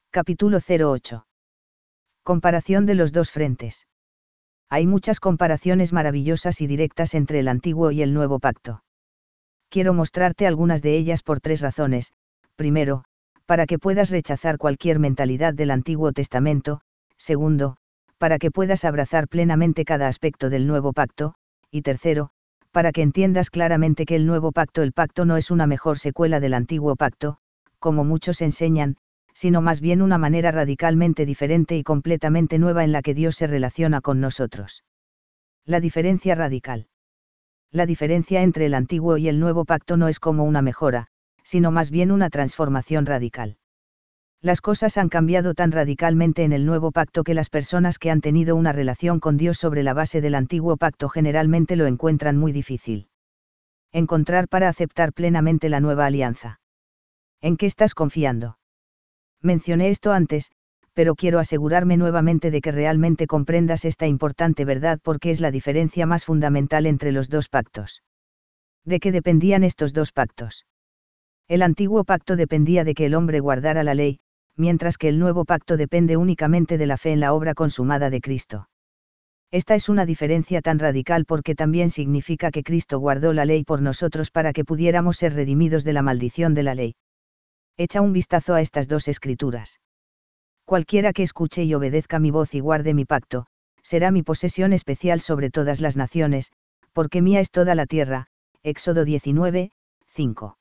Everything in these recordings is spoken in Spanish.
Capítulo 08. Comparación de los dos frentes. Hay muchas comparaciones maravillosas y directas entre el Antiguo y el Nuevo Pacto. Quiero mostrarte algunas de ellas por tres razones. Primero, para que puedas rechazar cualquier mentalidad del Antiguo Testamento. Segundo, para que puedas abrazar plenamente cada aspecto del Nuevo Pacto. Y tercero, para que entiendas claramente que el Nuevo Pacto, el pacto no es una mejor secuela del Antiguo Pacto, como muchos enseñan, sino más bien una manera radicalmente diferente y completamente nueva en la que Dios se relaciona con nosotros. La diferencia radical. La diferencia entre el Antiguo y el Nuevo Pacto no es como una mejora, sino más bien una transformación radical. Las cosas han cambiado tan radicalmente en el Nuevo Pacto que las personas que han tenido una relación con Dios sobre la base del Antiguo Pacto generalmente lo encuentran muy difícil. Encontrar para aceptar plenamente la nueva alianza. ¿En qué estás confiando? Mencioné esto antes, pero quiero asegurarme nuevamente de que realmente comprendas esta importante verdad porque es la diferencia más fundamental entre los dos pactos. ¿De qué dependían estos dos pactos? El antiguo pacto dependía de que el hombre guardara la ley, mientras que el nuevo pacto depende únicamente de la fe en la obra consumada de Cristo. Esta es una diferencia tan radical porque también significa que Cristo guardó la ley por nosotros para que pudiéramos ser redimidos de la maldición de la ley. Echa un vistazo a estas dos escrituras. Cualquiera que escuche y obedezca mi voz y guarde mi pacto, será mi posesión especial sobre todas las naciones, porque mía es toda la tierra. Éxodo 19, 5.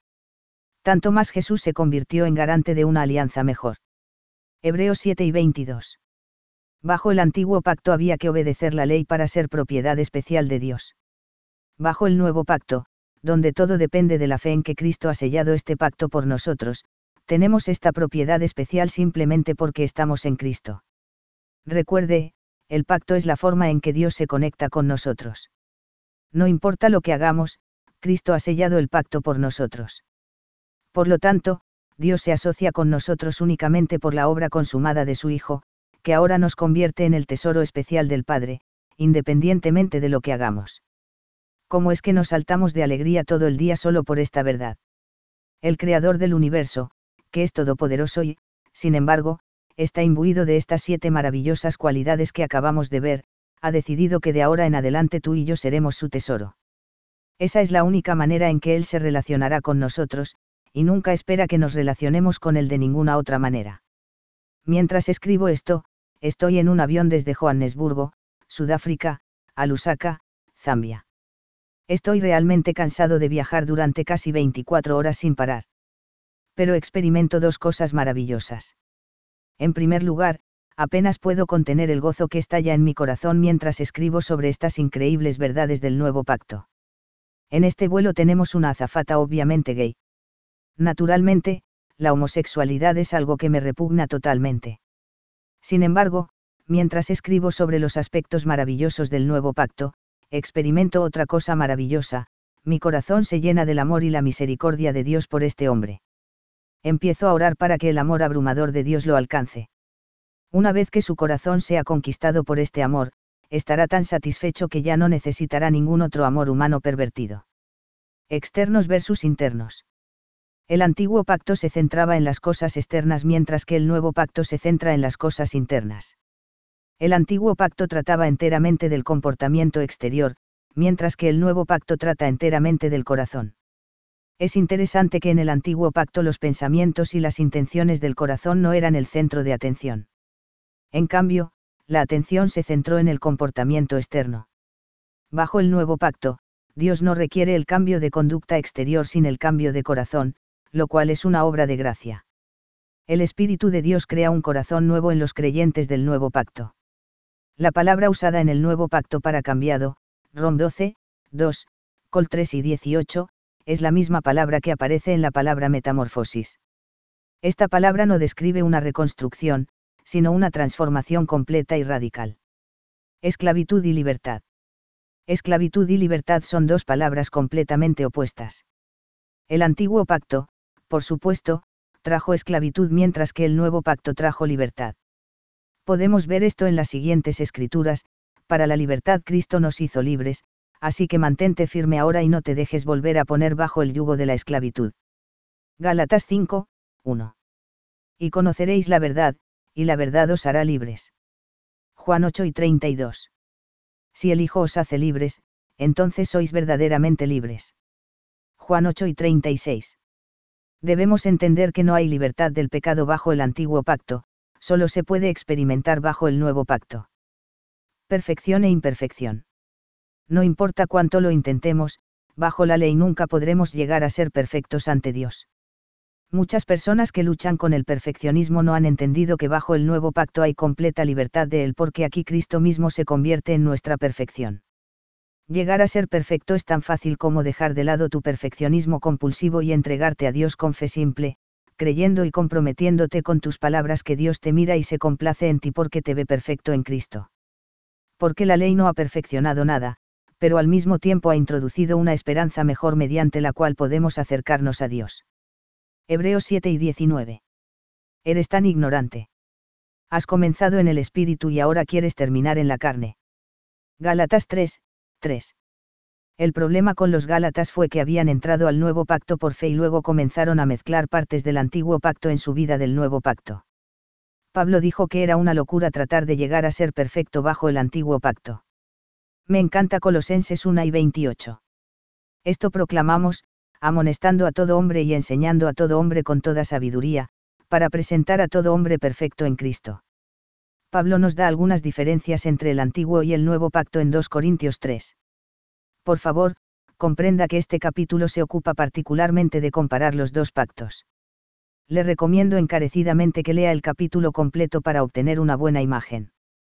Tanto más Jesús se convirtió en garante de una alianza mejor. Hebreos 7 y 22. Bajo el antiguo pacto había que obedecer la ley para ser propiedad especial de Dios. Bajo el nuevo pacto, donde todo depende de la fe en que Cristo ha sellado este pacto por nosotros, tenemos esta propiedad especial simplemente porque estamos en Cristo. Recuerde, el pacto es la forma en que Dios se conecta con nosotros. No importa lo que hagamos, Cristo ha sellado el pacto por nosotros. Por lo tanto, Dios se asocia con nosotros únicamente por la obra consumada de su Hijo, que ahora nos convierte en el tesoro especial del Padre, independientemente de lo que hagamos. ¿Cómo es que nos saltamos de alegría todo el día solo por esta verdad? El Creador del universo, que es todopoderoso y, sin embargo, está imbuido de estas 7 maravillosas cualidades que acabamos de ver, ha decidido que de ahora en adelante tú y yo seremos su tesoro. Esa es la única manera en que Él se relacionará con nosotros, y nunca espera que nos relacionemos con Él de ninguna otra manera. Mientras escribo esto, estoy en un avión desde Johannesburgo, Sudáfrica, a Lusaka, Zambia. Estoy realmente cansado de viajar durante casi 24 horas sin parar. Pero experimento dos cosas maravillosas. En primer lugar, apenas puedo contener el gozo que estalla en mi corazón mientras escribo sobre estas increíbles verdades del nuevo pacto. En este vuelo tenemos una azafata obviamente gay. Naturalmente, la homosexualidad es algo que me repugna totalmente. Sin embargo, mientras escribo sobre los aspectos maravillosos del nuevo pacto, experimento otra cosa maravillosa, mi corazón se llena del amor y la misericordia de Dios por este hombre. Empiezo a orar para que el amor abrumador de Dios lo alcance. Una vez que su corazón sea conquistado por este amor, estará tan satisfecho que ya no necesitará ningún otro amor humano pervertido. Externos versus internos. El antiguo pacto se centraba en las cosas externas mientras que el nuevo pacto se centra en las cosas internas. El antiguo pacto trataba enteramente del comportamiento exterior, mientras que el nuevo pacto trata enteramente del corazón. Es interesante que en el antiguo pacto los pensamientos y las intenciones del corazón no eran el centro de atención. En cambio, la atención se centró en el comportamiento externo. Bajo el nuevo pacto, Dios no requiere el cambio de conducta exterior sin el cambio de corazón, lo cual es una obra de gracia. El Espíritu de Dios crea un corazón nuevo en los creyentes del nuevo pacto. La palabra usada en el nuevo pacto para cambiado, Rom 12, 2, Col 3 y 18, es la misma palabra que aparece en la palabra metamorfosis. Esta palabra no describe una reconstrucción, sino una transformación completa y radical. Esclavitud y libertad. Esclavitud y libertad son dos palabras completamente opuestas. El antiguo pacto, por supuesto, trajo esclavitud mientras que el nuevo pacto trajo libertad. Podemos ver esto en las siguientes escrituras: para la libertad Cristo nos hizo libres, así que mantente firme ahora y no te dejes volver a poner bajo el yugo de la esclavitud. Gálatas 5, 1. Y conoceréis la verdad, y la verdad os hará libres. Juan 8:32. Si el Hijo os hace libres, entonces sois verdaderamente libres. Juan 8:36. Debemos entender que no hay libertad del pecado bajo el antiguo pacto, solo se puede experimentar bajo el nuevo pacto. Perfección e imperfección. No importa cuánto lo intentemos, bajo la ley nunca podremos llegar a ser perfectos ante Dios. Muchas personas que luchan con el perfeccionismo no han entendido que bajo el nuevo pacto hay completa libertad de él porque aquí Cristo mismo se convierte en nuestra perfección. Llegar a ser perfecto es tan fácil como dejar de lado tu perfeccionismo compulsivo y entregarte a Dios con fe simple, creyendo y comprometiéndote con tus palabras que Dios te mira y se complace en ti porque te ve perfecto en Cristo. Porque la ley no ha perfeccionado nada, pero al mismo tiempo ha introducido una esperanza mejor mediante la cual podemos acercarnos a Dios. Hebreos 7:19. Eres tan ignorante. Has comenzado en el espíritu y ahora quieres terminar en la carne. Gálatas 3:3. El problema con los Gálatas fue que habían entrado al nuevo pacto por fe y luego comenzaron a mezclar partes del antiguo pacto en su vida del nuevo pacto. Pablo dijo que era una locura tratar de llegar a ser perfecto bajo el antiguo pacto. Me encanta Colosenses 1:28. Esto proclamamos, amonestando a todo hombre y enseñando a todo hombre con toda sabiduría, para presentar a todo hombre perfecto en Cristo. Pablo nos da algunas diferencias entre el antiguo y el nuevo pacto en 2 Corintios 3. Por favor, comprenda que este capítulo se ocupa particularmente de comparar los dos pactos. Le recomiendo encarecidamente que lea el capítulo completo para obtener una buena imagen.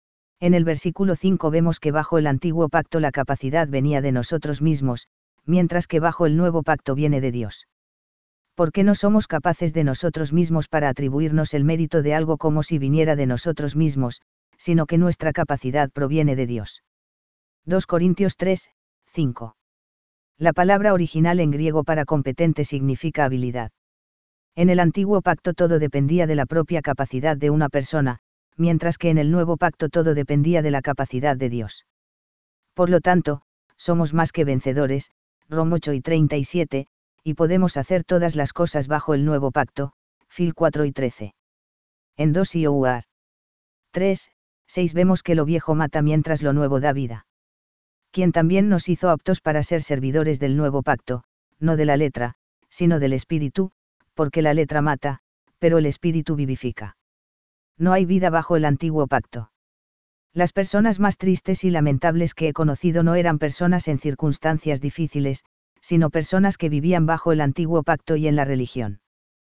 En el versículo 5 vemos que bajo el antiguo pacto la capacidad venía de nosotros mismos, mientras que bajo el nuevo pacto viene de Dios. ¿Por qué no somos capaces de nosotros mismos para atribuirnos el mérito de algo como si viniera de nosotros mismos, sino que nuestra capacidad proviene de Dios? 2 Corintios 3:5. La palabra original en griego para competente significa habilidad. En el antiguo pacto todo dependía de la propia capacidad de una persona, mientras que en el nuevo pacto todo dependía de la capacidad de Dios. Por lo tanto, somos más que vencedores, Rom 8:37, y podemos hacer todas las cosas bajo el nuevo pacto, Fil 4:13. En 2 Corintios 3:6 vemos que lo viejo mata mientras lo nuevo da vida. Quien también nos hizo aptos para ser servidores del nuevo pacto, no de la letra, sino del espíritu, porque la letra mata, pero el espíritu vivifica. No hay vida bajo el antiguo pacto. Las personas más tristes y lamentables que he conocido no eran personas en circunstancias difíciles, sino personas que vivían bajo el antiguo pacto y en la religión.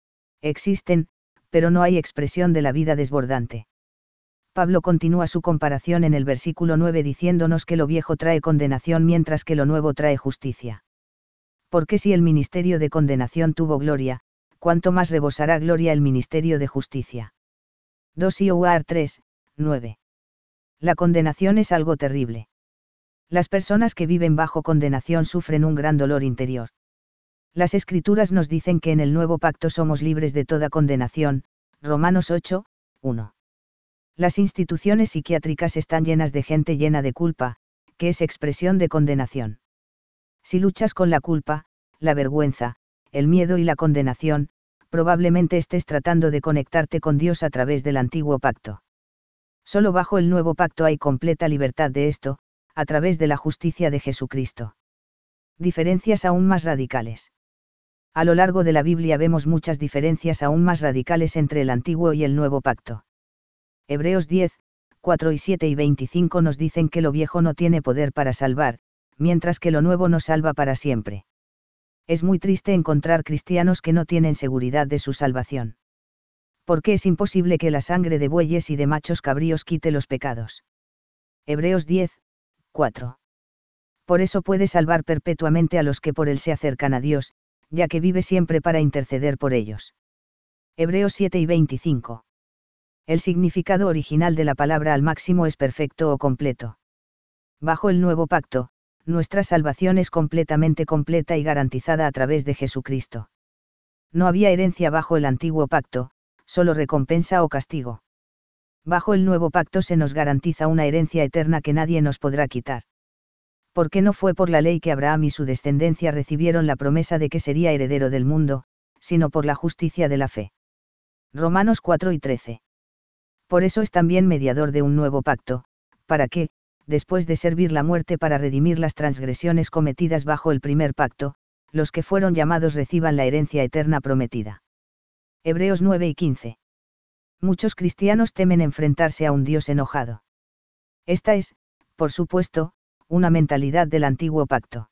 Existen, pero no hay expresión de la vida desbordante. Pablo continúa su comparación en el versículo 9 diciéndonos que lo viejo trae condenación mientras que lo nuevo trae justicia. Porque si el ministerio de condenación tuvo gloria, cuánto más rebosará gloria el ministerio de justicia. 2 Corintios 3:9. La condenación es algo terrible. Las personas que viven bajo condenación sufren un gran dolor interior. Las Escrituras nos dicen que en el nuevo pacto somos libres de toda condenación, Romanos 8:1. Las instituciones psiquiátricas están llenas de gente llena de culpa, que es expresión de condenación. Si luchas con la culpa, la vergüenza, el miedo y la condenación, probablemente estés tratando de conectarte con Dios a través del antiguo pacto. Solo bajo el nuevo pacto hay completa libertad de esto, a través de la justicia de Jesucristo. Diferencias aún más radicales. A lo largo de la Biblia vemos muchas diferencias aún más radicales entre el antiguo y el nuevo pacto. Hebreos 10:4-7 y 25 nos dicen que lo viejo no tiene poder para salvar, mientras que lo nuevo nos salva para siempre. Es muy triste encontrar cristianos que no tienen seguridad de su salvación. Porque es imposible que la sangre de bueyes y de machos cabríos quite los pecados. Hebreos 10:4. Por eso puede salvar perpetuamente a los que por él se acercan a Dios, ya que vive siempre para interceder por ellos. Hebreos 7:25. El significado original de la palabra al máximo es perfecto o completo. Bajo el nuevo pacto, nuestra salvación es completamente completa y garantizada a través de Jesucristo. No había herencia bajo el antiguo pacto, solo recompensa o castigo. Bajo el nuevo pacto se nos garantiza una herencia eterna que nadie nos podrá quitar. Porque no fue por la ley que Abraham y su descendencia recibieron la promesa de que sería heredero del mundo, sino por la justicia de la fe. Romanos 4 y 13. Por eso es también mediador de un nuevo pacto, para que, después de servir la muerte para redimir las transgresiones cometidas bajo el primer pacto, los que fueron llamados reciban la herencia eterna prometida. Hebreos 9 y 15. Muchos cristianos temen enfrentarse a un Dios enojado. Esta es, por supuesto, una mentalidad del antiguo pacto.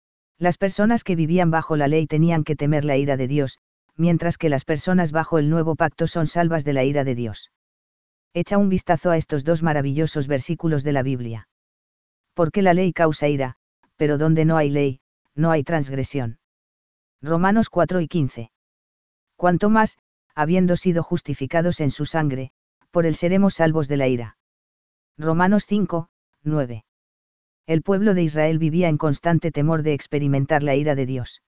Las personas que vivían bajo la ley tenían que temer la ira de Dios, mientras que las personas bajo el nuevo pacto son salvas de la ira de Dios. Echa un vistazo a estos dos maravillosos versículos de la Biblia. Porque la ley causa ira, pero donde no hay ley, no hay transgresión. Romanos 4 y 15. Cuanto más, habiendo sido justificados en su sangre, por él seremos salvos de la ira. Romanos 5, 9. El pueblo de Israel vivía en constante temor de experimentar la ira de Dios.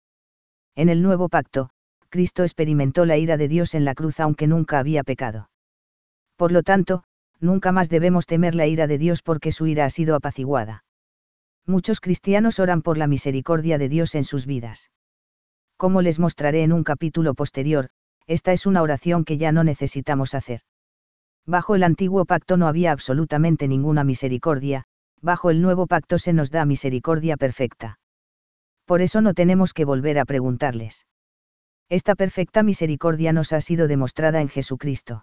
En el nuevo pacto, Cristo experimentó la ira de Dios en la cruz aunque nunca había pecado. Por lo tanto, nunca más debemos temer la ira de Dios porque su ira ha sido apaciguada. Muchos cristianos oran por la misericordia de Dios en sus vidas. Como les mostraré en un capítulo posterior, esta es una oración que ya no necesitamos hacer. Bajo el antiguo pacto no había absolutamente ninguna misericordia, bajo el nuevo pacto se nos da misericordia perfecta. Por eso no tenemos que volver a preguntarles. Esta perfecta misericordia nos ha sido demostrada en Jesucristo.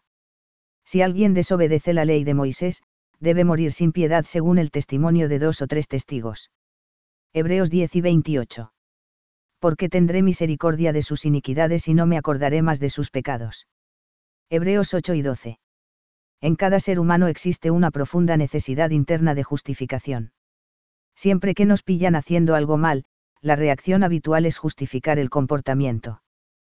Si alguien desobedece la ley de Moisés, debe morir sin piedad según el testimonio de 2 o 3 testigos. Hebreos 10 y 28. Porque tendré misericordia de sus iniquidades y no me acordaré más de sus pecados. Hebreos 8 y 12. En cada ser humano existe una profunda necesidad interna de justificación. Siempre que nos pillan haciendo algo mal, la reacción habitual es justificar el comportamiento.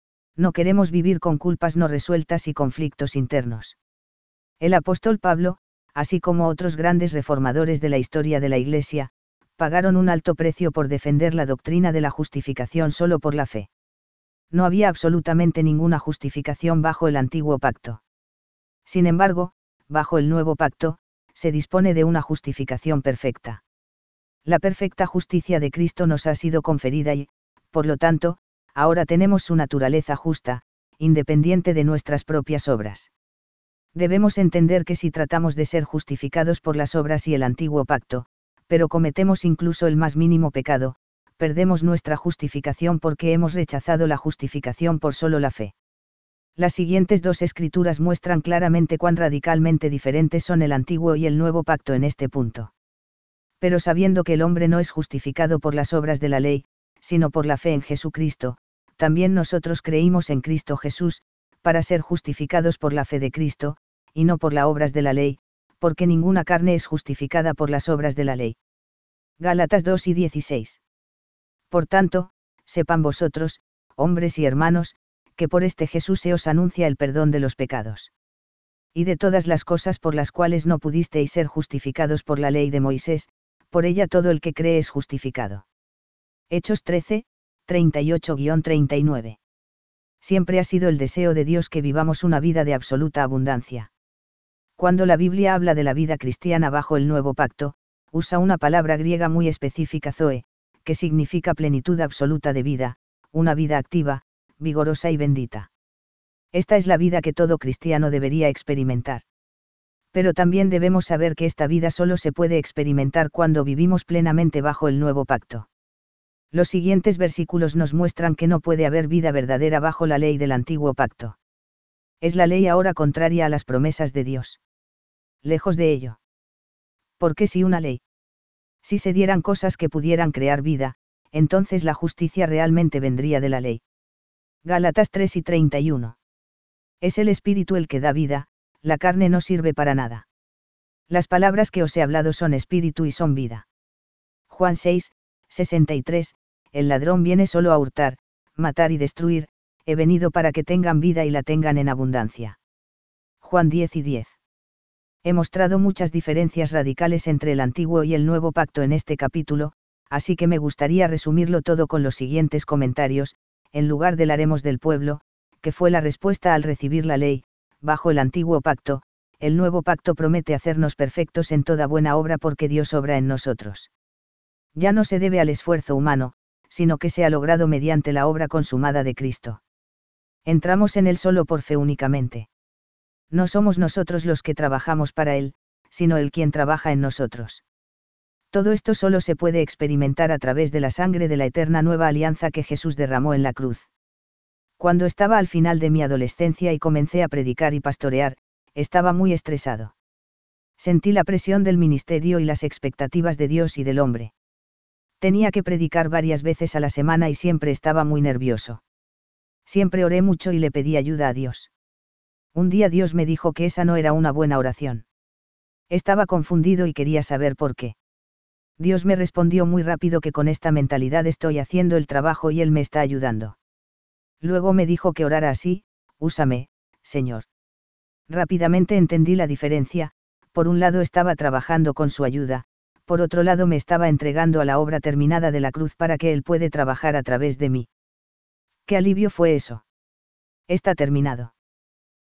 No queremos vivir con culpas no resueltas y conflictos internos. El apóstol Pablo, así como otros grandes reformadores de la historia de la Iglesia, pagaron un alto precio por defender la doctrina de la justificación solo por la fe. No había absolutamente ninguna justificación bajo el antiguo pacto. Sin embargo, bajo el nuevo pacto, se dispone de una justificación perfecta. La perfecta justicia de Cristo nos ha sido conferida y, por lo tanto, ahora tenemos su naturaleza justa, independiente de nuestras propias obras. Debemos entender que si tratamos de ser justificados por las obras y el antiguo pacto, pero cometemos incluso el más mínimo pecado, perdemos nuestra justificación porque hemos rechazado la justificación por solo la fe. Las siguientes 2 escrituras muestran claramente cuán radicalmente diferentes son el antiguo y el nuevo pacto en este punto. Pero sabiendo que el hombre no es justificado por las obras de la ley, sino por la fe en Jesucristo, también nosotros creímos en Cristo Jesús, para ser justificados por la fe de Cristo, y no por las obras de la ley, porque ninguna carne es justificada por las obras de la ley. Gálatas 2 y 16. Por tanto, sepan vosotros, hombres y hermanos, que por este Jesús se os anuncia el perdón de los pecados. Y de todas las cosas por las cuales no pudisteis ser justificados por la ley de Moisés, por ella todo el que cree es justificado. Hechos 13, 38-39. Siempre ha sido el deseo de Dios que vivamos una vida de absoluta abundancia. Cuando la Biblia habla de la vida cristiana bajo el nuevo pacto, usa una palabra griega muy específica zoe, que significa plenitud absoluta de vida, una vida activa, vigorosa y bendita. Esta es la vida que todo cristiano debería experimentar. Pero también debemos saber que esta vida solo se puede experimentar cuando vivimos plenamente bajo el nuevo pacto. Los siguientes versículos nos muestran que no puede haber vida verdadera bajo la ley del antiguo pacto. ¿Es la ley ahora contraria a las promesas de Dios? Lejos de ello. Porque si una ley, si se dieran cosas que pudieran crear vida, entonces la justicia realmente vendría de la ley. Gálatas 3 y 31. Es el Espíritu el que da vida, la carne no sirve para nada. Las palabras que os he hablado son espíritu y son vida. Juan 6, 63, el ladrón viene solo a hurtar, matar y destruir, he venido para que tengan vida y la tengan en abundancia. Juan 10 y 10. He mostrado muchas diferencias radicales entre el antiguo y el nuevo pacto en este capítulo, así que me gustaría resumirlo todo con los siguientes comentarios, en lugar del haremos del pueblo, que fue la respuesta al recibir la ley, bajo el antiguo pacto, el nuevo pacto promete hacernos perfectos en toda buena obra porque Dios obra en nosotros. Ya no se debe al esfuerzo humano, sino que se ha logrado mediante la obra consumada de Cristo. Entramos en Él solo por fe únicamente. No somos nosotros los que trabajamos para Él, sino Él quien trabaja en nosotros. Todo esto solo se puede experimentar a través de la sangre de la eterna nueva alianza que Jesús derramó en la cruz. Cuando estaba al final de mi adolescencia y comencé a predicar y pastorear, estaba muy estresado. Sentí la presión del ministerio y las expectativas de Dios y del hombre. Tenía que predicar varias veces a la semana y siempre estaba muy nervioso. Siempre oré mucho y le pedí ayuda a Dios. Un día Dios me dijo que esa no era una buena oración. Estaba confundido y quería saber por qué. Dios me respondió muy rápido que con esta mentalidad estoy haciendo el trabajo y Él me está ayudando. Luego me dijo que orara así: úsame, Señor. Rápidamente entendí la diferencia: por un lado estaba trabajando con su ayuda, por otro lado me estaba entregando a la obra terminada de la cruz para que Él puede trabajar a través de mí. ¿Qué alivio fue eso? Está terminado.